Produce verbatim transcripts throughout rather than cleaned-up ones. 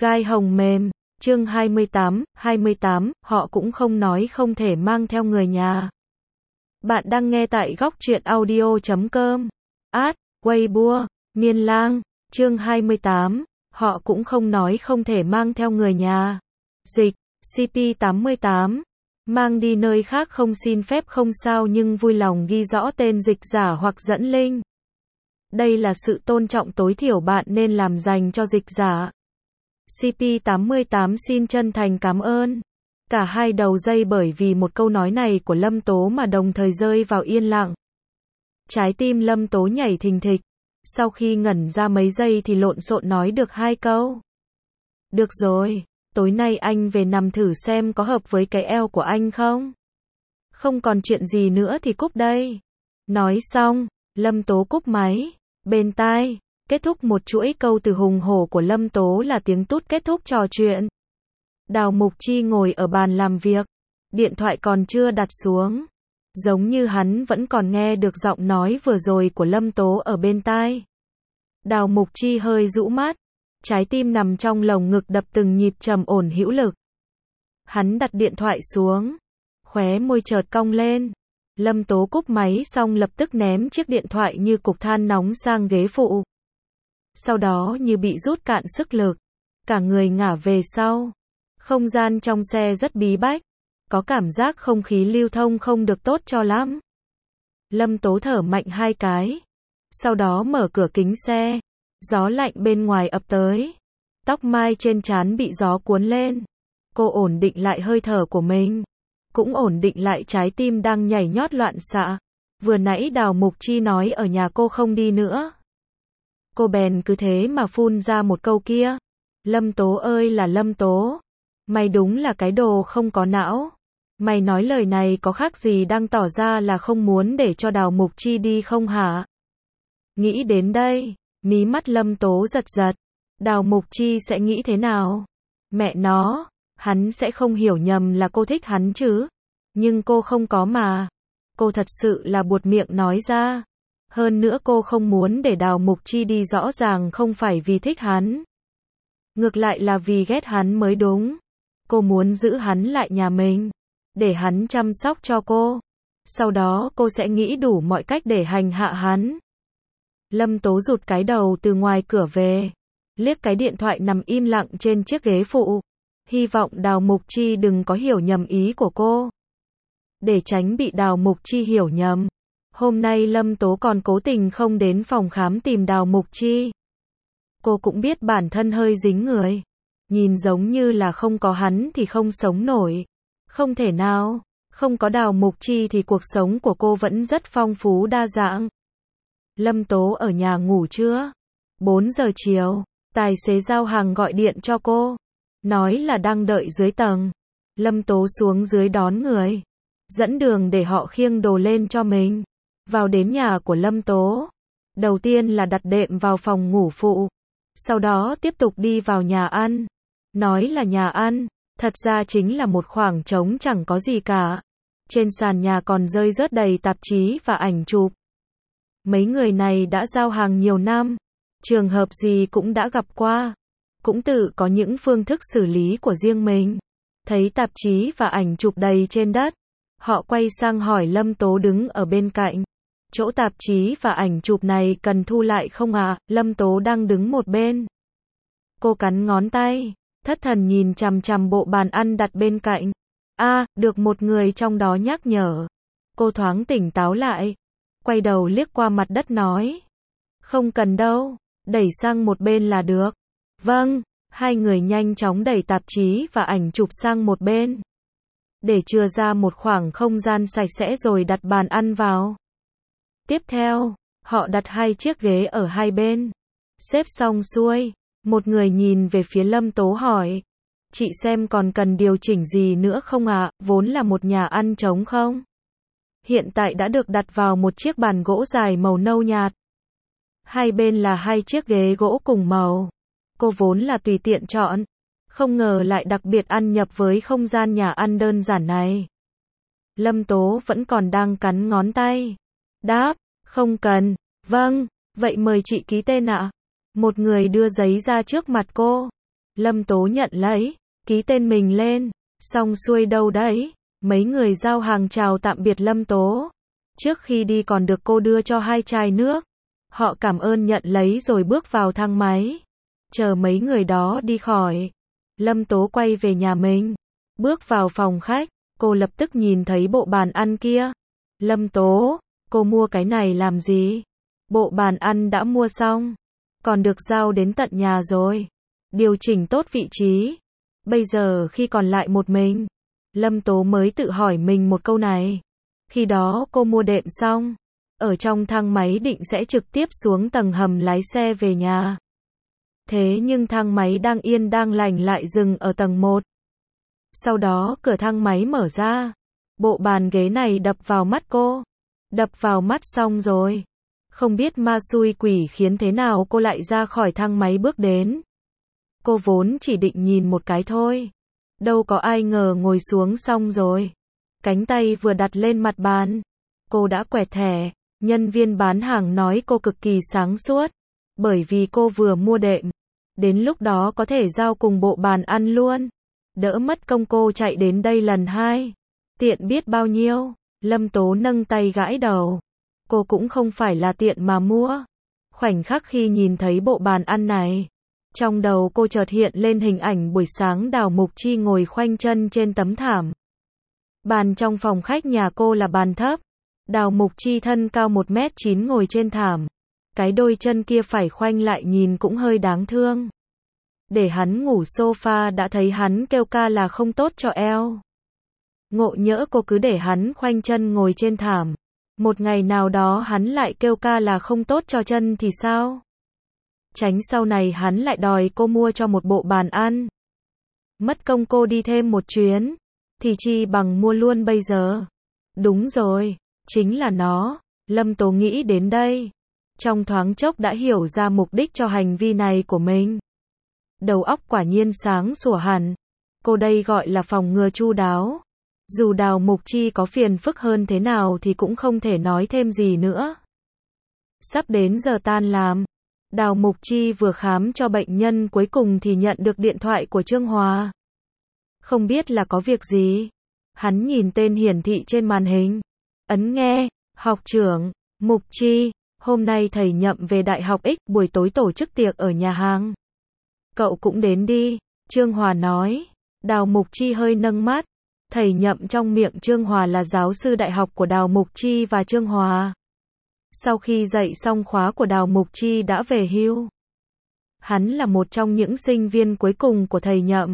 Gai hồng mềm, chương hai mươi tám, hai mươi tám, họ cũng không nói không thể mang theo người nhà. Bạn đang nghe tại góc truyện audio chấm com. Ad, Weibo, Miên Lang, chương hai mươi tám, họ cũng không nói không thể mang theo người nhà. Dịch, xê pê tám mươi tám. Mang đi nơi khác không xin phép không sao nhưng vui lòng ghi rõ tên dịch giả hoặc dẫn link. Đây là sự tôn trọng tối thiểu bạn nên làm dành cho dịch giả. xê pê tám mươi tám xin chân thành cảm ơn. Cả hai đầu dây bởi vì một câu nói này của Lâm Tố mà đồng thời rơi vào yên lặng. Trái tim Lâm Tố nhảy thình thịch. Sau khi ngẩn ra mấy giây thì lộn xộn nói được hai câu. Được rồi, tối nay anh về nằm thử xem có hợp với cái eo của anh không? Không còn chuyện gì nữa thì cúp đây. Nói xong, Lâm Tố cúp máy. Bên tai, kết thúc một chuỗi câu từ hùng hổ của Lâm Tố là tiếng tút kết thúc trò chuyện. Đào Mục Chi ngồi ở bàn làm việc. Điện thoại còn chưa đặt xuống. Giống như hắn vẫn còn nghe được giọng nói vừa rồi của Lâm Tố ở bên tai. Đào Mục Chi hơi rũ mắt. Trái tim nằm trong lồng ngực đập từng nhịp trầm ổn hữu lực. Hắn đặt điện thoại xuống. Khóe môi chợt cong lên. Lâm Tố cúp máy xong lập tức ném chiếc điện thoại như cục than nóng sang ghế phụ. Sau đó như bị rút cạn sức lực. Cả người ngả về sau. Không gian trong xe rất bí bách. Có cảm giác không khí lưu thông không được tốt cho lắm. Lâm Tố thở mạnh hai cái. Sau đó mở cửa kính xe. Gió lạnh bên ngoài ập tới. Tóc mai trên trán bị gió cuốn lên. Cô ổn định lại hơi thở của mình. Cũng ổn định lại trái tim đang nhảy nhót loạn xạ. Vừa nãy Đào Mục Chi nói ở nhà cô không đi nữa. Cô bèn cứ thế mà phun ra một câu kia. Lâm Tố ơi là Lâm Tố. Mày đúng là cái đồ không có não. Mày nói lời này có khác gì đang tỏ ra là không muốn để cho Đào Mục Chi đi không hả? Nghĩ đến đây, mí mắt Lâm Tố giật giật. Đào Mục Chi sẽ nghĩ thế nào? Mẹ nó, hắn sẽ không hiểu nhầm là cô thích hắn chứ. Nhưng cô không có mà. Cô thật sự là buột miệng nói ra. Hơn nữa cô không muốn để Đào Mục Chi đi rõ ràng không phải vì thích hắn. Ngược lại là vì ghét hắn mới đúng. Cô muốn giữ hắn lại nhà mình. Để hắn chăm sóc cho cô. Sau đó cô sẽ nghĩ đủ mọi cách để hành hạ hắn. Lâm Tố rụt cái đầu từ ngoài cửa về. Liếc cái điện thoại nằm im lặng trên chiếc ghế phụ. Hy vọng Đào Mục Chi đừng có hiểu nhầm ý của cô. Để tránh bị Đào Mục Chi hiểu nhầm. Hôm nay Lâm Tố còn cố tình không đến phòng khám tìm Đào Mục Chi. Cô cũng biết bản thân hơi dính người. Nhìn giống như là không có hắn thì không sống nổi. Không thể nào. Không có Đào Mục Chi thì cuộc sống của cô vẫn rất phong phú đa dạng. Lâm Tố ở nhà ngủ chưa? bốn giờ chiều. Tài xế giao hàng gọi điện cho cô. Nói là đang đợi dưới tầng. Lâm Tố xuống dưới đón người. Dẫn đường để họ khiêng đồ lên cho mình. Vào đến nhà của Lâm Tố. Đầu tiên là đặt đệm vào phòng ngủ phụ. Sau đó tiếp tục đi vào nhà ăn. Nói là nhà ăn. Thật ra chính là một khoảng trống chẳng có gì cả. Trên sàn nhà còn rơi rớt đầy tạp chí và ảnh chụp. Mấy người này đã giao hàng nhiều năm. Trường hợp gì cũng đã gặp qua. Cũng tự có những phương thức xử lý của riêng mình. Thấy tạp chí và ảnh chụp đầy trên đất. Họ quay sang hỏi Lâm Tố đứng ở bên cạnh. Chỗ tạp chí và ảnh chụp này cần thu lại không ạ? À? Lâm Tố đang đứng một bên. Cô cắn ngón tay. Thất thần nhìn chằm chằm bộ bàn ăn đặt bên cạnh. A, à, được một người trong đó nhắc nhở. Cô thoáng tỉnh táo lại. Quay đầu liếc qua mặt đất nói. Không cần đâu. Đẩy sang một bên là được. Vâng. Hai người nhanh chóng đẩy tạp chí và ảnh chụp sang một bên. Để chừa ra một khoảng không gian sạch sẽ rồi đặt bàn ăn vào. Tiếp theo, họ đặt hai chiếc ghế ở hai bên. Xếp xong xuôi. Một người nhìn về phía Lâm Tố hỏi. Chị xem còn cần điều chỉnh gì nữa không ạ? À? Vốn là một nhà ăn trống không? Hiện tại đã được đặt vào một chiếc bàn gỗ dài màu nâu nhạt. Hai bên là hai chiếc ghế gỗ cùng màu. Cô vốn là tùy tiện chọn. Không ngờ lại đặc biệt ăn nhập với không gian nhà ăn đơn giản này. Lâm Tố vẫn còn đang cắn ngón tay. Đáp, không cần. Vâng, vậy mời chị ký tên ạ. Một người đưa giấy ra trước mặt cô. Lâm Tố nhận lấy, ký tên mình lên, xong xuôi đâu đấy. Mấy người giao hàng chào tạm biệt Lâm Tố. Trước khi đi còn được cô đưa cho hai chai nước. Họ cảm ơn nhận lấy rồi bước vào thang máy. Chờ mấy người đó đi khỏi, Lâm Tố quay về nhà mình. Bước vào phòng khách, cô lập tức nhìn thấy bộ bàn ăn kia. Lâm Tố, cô mua cái này làm gì? Bộ bàn ăn đã mua xong, còn được giao đến tận nhà rồi. Điều chỉnh tốt vị trí. Bây giờ khi còn lại một mình, Lâm Tố mới tự hỏi mình một câu này. Khi đó cô mua đệm xong, ở trong thang máy định sẽ trực tiếp xuống tầng hầm lái xe về nhà. Thế nhưng thang máy đang yên đang lành lại dừng ở tầng một. Sau đó cửa thang máy mở ra. Bộ bàn ghế này đập vào mắt cô. Đập vào mắt xong rồi. Không biết ma xui quỷ khiến thế nào cô lại ra khỏi thang máy bước đến. Cô vốn chỉ định nhìn một cái thôi. Đâu có ai ngờ ngồi xuống xong rồi. Cánh tay vừa đặt lên mặt bàn. Cô đã quẹt thẻ. Nhân viên bán hàng nói cô cực kỳ sáng suốt. Bởi vì cô vừa mua đệm. Đến lúc đó có thể giao cùng bộ bàn ăn luôn. Đỡ mất công cô chạy đến đây lần hai. Tiện biết bao nhiêu. Lâm Tố nâng tay gãi đầu. Cô cũng không phải là tiện mà mua. Khoảnh khắc khi nhìn thấy bộ bàn ăn này, trong đầu cô chợt hiện lên hình ảnh buổi sáng Đào Mục Chi ngồi khoanh chân trên tấm thảm. Bàn trong phòng khách nhà cô là bàn thấp. Đào Mục Chi thân cao một mét chín ngồi trên thảm. Cái đôi chân kia phải khoanh lại nhìn cũng hơi đáng thương. Để hắn ngủ sofa đã thấy hắn kêu ca là không tốt cho eo. Ngộ nhỡ cô cứ để hắn khoanh chân ngồi trên thảm. Một ngày nào đó hắn lại kêu ca là không tốt cho chân thì sao? Tránh sau này hắn lại đòi cô mua cho một bộ bàn ăn. Mất công cô đi thêm một chuyến. Thì chi bằng mua luôn bây giờ. Đúng rồi, chính là nó. Lâm Tố nghĩ đến đây. Trong thoáng chốc đã hiểu ra mục đích cho hành vi này của mình. Đầu óc quả nhiên sáng sủa hẳn. Cô đây gọi là phòng ngừa chu đáo. Dù Đào Mục Chi có phiền phức hơn thế nào thì cũng không thể nói thêm gì nữa. Sắp đến giờ tan làm. Đào Mục Chi vừa khám cho bệnh nhân cuối cùng thì nhận được điện thoại của Trương Hòa. Không biết là có việc gì. Hắn nhìn tên hiển thị trên màn hình. Ấn nghe, học trưởng, Mục Chi, hôm nay thầy Nhậm về Đại học X buổi tối tổ chức tiệc ở nhà hàng. Cậu cũng đến đi, Trương Hòa nói. Đào Mục Chi hơi nâng mắt. Thầy Nhậm trong miệng Trương Hòa là giáo sư đại học của Đào Mục Chi và Trương Hòa. Sau khi dạy xong khóa của Đào Mục Chi đã về hưu. Hắn là một trong những sinh viên cuối cùng của thầy Nhậm.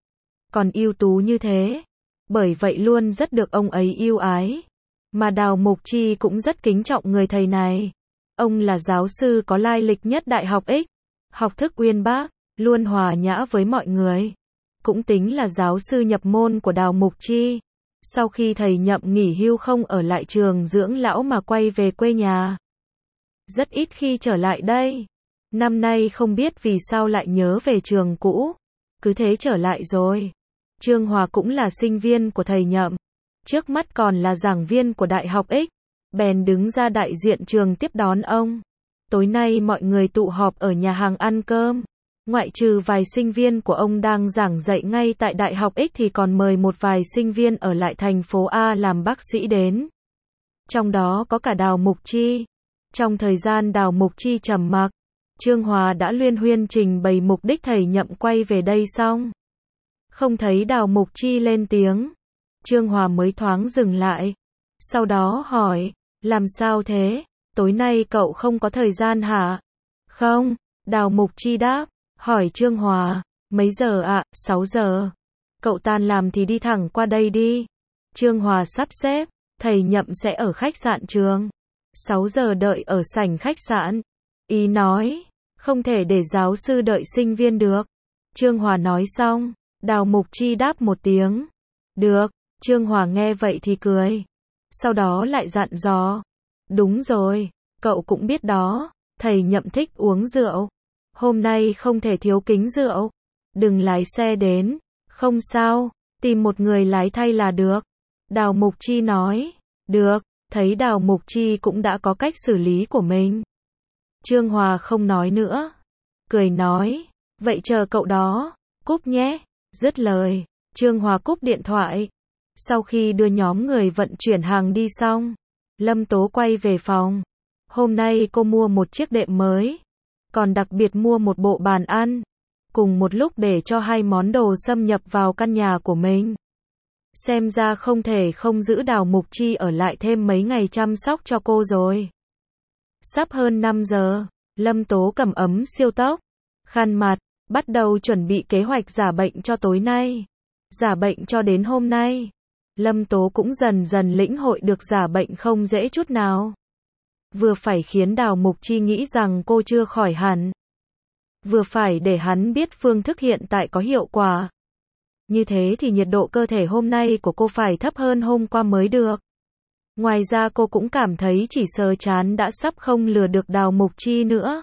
Còn ưu tú như thế. Bởi vậy luôn rất được ông ấy yêu ái. Mà Đào Mục Chi cũng rất kính trọng người thầy này. Ông là giáo sư có lai lịch nhất Đại học X. Học thức uyên bác, luôn hòa nhã với mọi người. Cũng tính là giáo sư nhập môn của Đào Mục Chi. Sau khi thầy Nhậm nghỉ hưu không ở lại trường dưỡng lão mà quay về quê nhà. Rất ít khi trở lại đây. Năm nay không biết vì sao lại nhớ về trường cũ. Cứ thế trở lại rồi. Trương Hòa cũng là sinh viên của thầy Nhậm. Trước mắt còn là giảng viên của Đại học X. Bèn đứng ra đại diện trường tiếp đón ông. Tối nay mọi người tụ họp ở nhà hàng ăn cơm. Ngoại trừ vài sinh viên của ông đang giảng dạy ngay tại Đại học X thì còn mời một vài sinh viên ở lại thành phố A làm bác sĩ đến. Trong đó có cả Đào Mục Chi. Trong thời gian Đào Mục Chi trầm mặc, Trương Hòa đã luyên huyên trình bày mục đích thầy Nhậm quay về đây xong. Không thấy Đào Mục Chi lên tiếng. Trương Hòa mới thoáng dừng lại. Sau đó hỏi, làm sao thế? Tối nay cậu không có thời gian hả? Không, Đào Mục Chi đáp. Hỏi Trương Hòa, mấy giờ ạ? À? sáu giờ. Cậu tan làm thì đi thẳng qua đây đi. Trương Hòa sắp xếp, thầy Nhậm sẽ ở khách sạn trường. sáu giờ đợi ở sảnh khách sạn. Ý nói, không thể để giáo sư đợi sinh viên được. Trương Hòa nói xong, Đào Mục Chi đáp một tiếng. Được, Trương Hòa nghe vậy thì cười. Sau đó lại dặn dò. Đúng rồi, cậu cũng biết đó, thầy Nhậm thích uống rượu. Hôm nay không thể thiếu kính rượu. Đừng lái xe đến. Không sao, tìm một người lái thay là được. Đào Mục Chi nói. Được, thấy Đào Mục Chi cũng đã có cách xử lý của mình. Trương Hòa không nói nữa. Cười nói, vậy chờ cậu đó. Cúp nhé. Dứt lời, Trương Hòa cúp điện thoại. Sau khi đưa nhóm người vận chuyển hàng đi xong, Lâm Tố quay về phòng. Hôm nay cô mua một chiếc đệm mới, còn đặc biệt mua một bộ bàn ăn, cùng một lúc để cho hai món đồ xâm nhập vào căn nhà của mình. Xem ra không thể không giữ Đào Mục Chi ở lại thêm mấy ngày chăm sóc cho cô rồi. Sắp hơn năm giờ, Lâm Tố cầm ấm siêu tốc, khăn mặt, bắt đầu chuẩn bị kế hoạch giả bệnh cho tối nay. Giả bệnh cho đến hôm nay, Lâm Tố cũng dần dần lĩnh hội được giả bệnh không dễ chút nào. Vừa phải khiến Đào Mục Chi nghĩ rằng cô chưa khỏi hẳn, vừa phải để hắn biết phương thức hiện tại có hiệu quả. Như thế thì nhiệt độ cơ thể hôm nay của cô phải thấp hơn hôm qua mới được. Ngoài ra cô cũng cảm thấy chỉ sờ chán đã sắp không lừa được Đào Mục Chi nữa.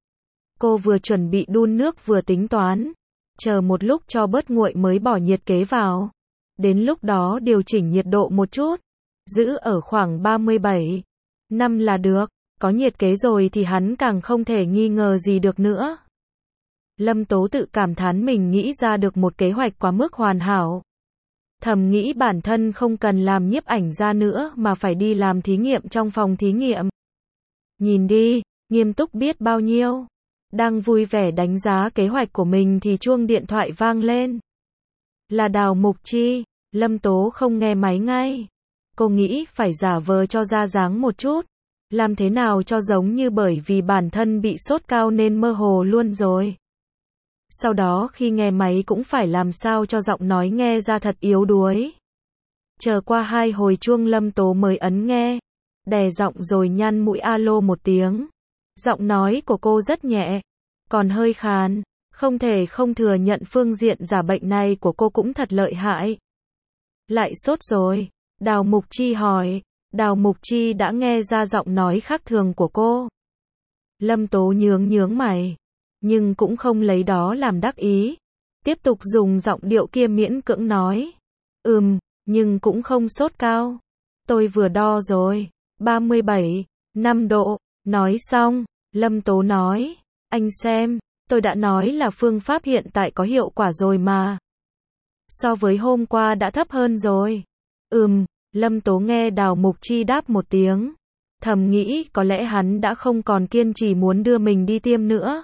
Cô vừa chuẩn bị đun nước vừa tính toán, chờ một lúc cho bớt nguội mới bỏ nhiệt kế vào. Đến lúc đó điều chỉnh nhiệt độ một chút, giữ ở khoảng ba mươi bảy, năm là được. Có nhiệt kế rồi thì hắn càng không thể nghi ngờ gì được nữa. Lâm Tố tự cảm thán mình nghĩ ra được một kế hoạch quá mức hoàn hảo. Thầm nghĩ bản thân không cần làm nhiếp ảnh gia nữa mà phải đi làm thí nghiệm trong phòng thí nghiệm. Nhìn đi, nghiêm túc biết bao nhiêu. Đang vui vẻ đánh giá kế hoạch của mình thì chuông điện thoại vang lên. Là Đào Mục Chi. Lâm Tố không nghe máy ngay. Cô nghĩ phải giả vờ cho ra dáng một chút. Làm thế nào cho giống như bởi vì bản thân bị sốt cao nên mơ hồ luôn rồi. Sau đó khi nghe máy cũng phải làm sao cho giọng nói nghe ra thật yếu đuối. Chờ qua hai hồi chuông Lâm Tố mới ấn nghe. Đè giọng rồi nhăn mũi alo một tiếng. Giọng nói của cô rất nhẹ, còn hơi khàn. Không thể không thừa nhận phương diện giả bệnh này của cô cũng thật lợi hại. Lại sốt rồi. Đào Mục Chi hỏi. Đào Mục Chi đã nghe ra giọng nói khác thường của cô. Lâm Tố nhướng nhướng mày, nhưng cũng không lấy đó làm đắc ý. Tiếp tục dùng giọng điệu kia miễn cưỡng nói. Ừm, nhưng cũng không sốt cao. Tôi vừa đo rồi, ba mươi bảy, năm độ. Nói xong, Lâm Tố nói. Anh xem, tôi đã nói là phương pháp hiện tại có hiệu quả rồi mà. So với hôm qua đã thấp hơn rồi. Ừm. Lâm Tố nghe Đào Mục Chi đáp một tiếng. Thầm nghĩ có lẽ hắn đã không còn kiên trì muốn đưa mình đi tiêm nữa.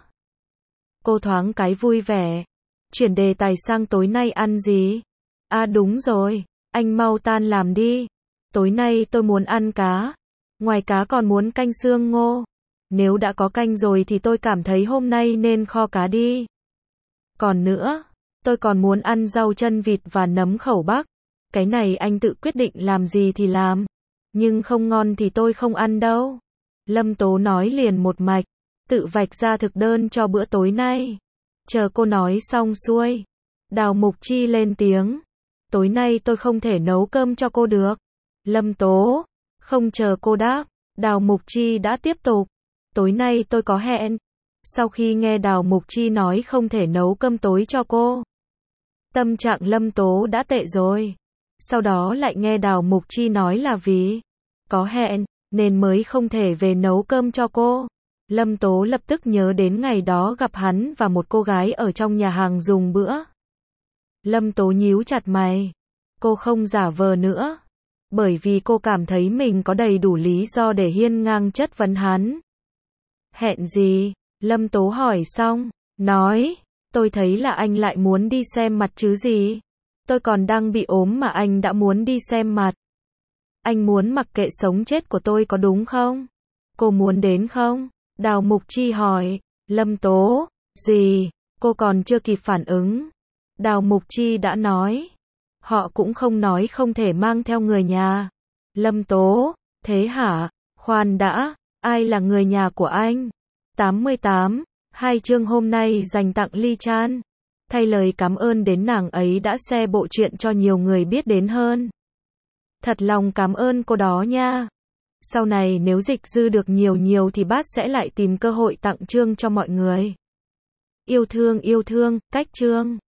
Cô thoáng cái vui vẻ. Chuyển đề tài sang tối nay ăn gì? À đúng rồi, anh mau tan làm đi. Tối nay tôi muốn ăn cá. Ngoài cá còn muốn canh xương ngô. Nếu đã có canh rồi thì tôi cảm thấy hôm nay nên kho cá đi. Còn nữa, tôi còn muốn ăn rau chân vịt và nấm khẩu bắc. Cái này anh tự quyết định làm gì thì làm. Nhưng không ngon thì tôi không ăn đâu. Lâm Tố nói liền một mạch. Tự vạch ra thực đơn cho bữa tối nay. Chờ cô nói xong xuôi. Đào Mục Chi lên tiếng. Tối nay tôi không thể nấu cơm cho cô được. Lâm Tố. Không chờ cô đáp. Đào Mục Chi đã tiếp tục. Tối nay tôi có hẹn. Sau khi nghe Đào Mục Chi nói không thể nấu cơm tối cho cô. Tâm trạng Lâm Tố đã tệ rồi. Sau đó lại nghe Đào Mục Chi nói là vì có hẹn, nên mới không thể về nấu cơm cho cô. Lâm Tố lập tức nhớ đến ngày đó gặp hắn và một cô gái ở trong nhà hàng dùng bữa. Lâm Tố nhíu chặt mày. Cô không giả vờ nữa. Bởi vì cô cảm thấy mình có đầy đủ lý do để hiên ngang chất vấn hắn. Hẹn gì? Lâm Tố hỏi xong, nói, tôi thấy là anh lại muốn đi xem mặt chứ gì. Tôi còn đang bị ốm mà anh đã muốn đi xem mặt. Anh muốn mặc kệ sống chết của tôi có đúng không? Cô muốn đến không? Đào Mục Chi hỏi. Lâm Tố, gì? Cô còn chưa kịp phản ứng. Đào Mục Chi đã nói. Họ cũng không nói không thể mang theo người nhà. Lâm Tố, thế hả? Khoan đã, ai là người nhà của anh? tám mươi tám, hai chương hôm nay dành tặng Ly Chan. Thay lời cảm ơn đến nàng ấy đã share bộ truyện cho nhiều người biết đến hơn. Thật lòng cảm ơn cô đó nha. Sau này nếu dịch dư được nhiều nhiều thì bát sẽ lại tìm cơ hội tặng chương cho mọi người. Yêu thương yêu thương, cách chương.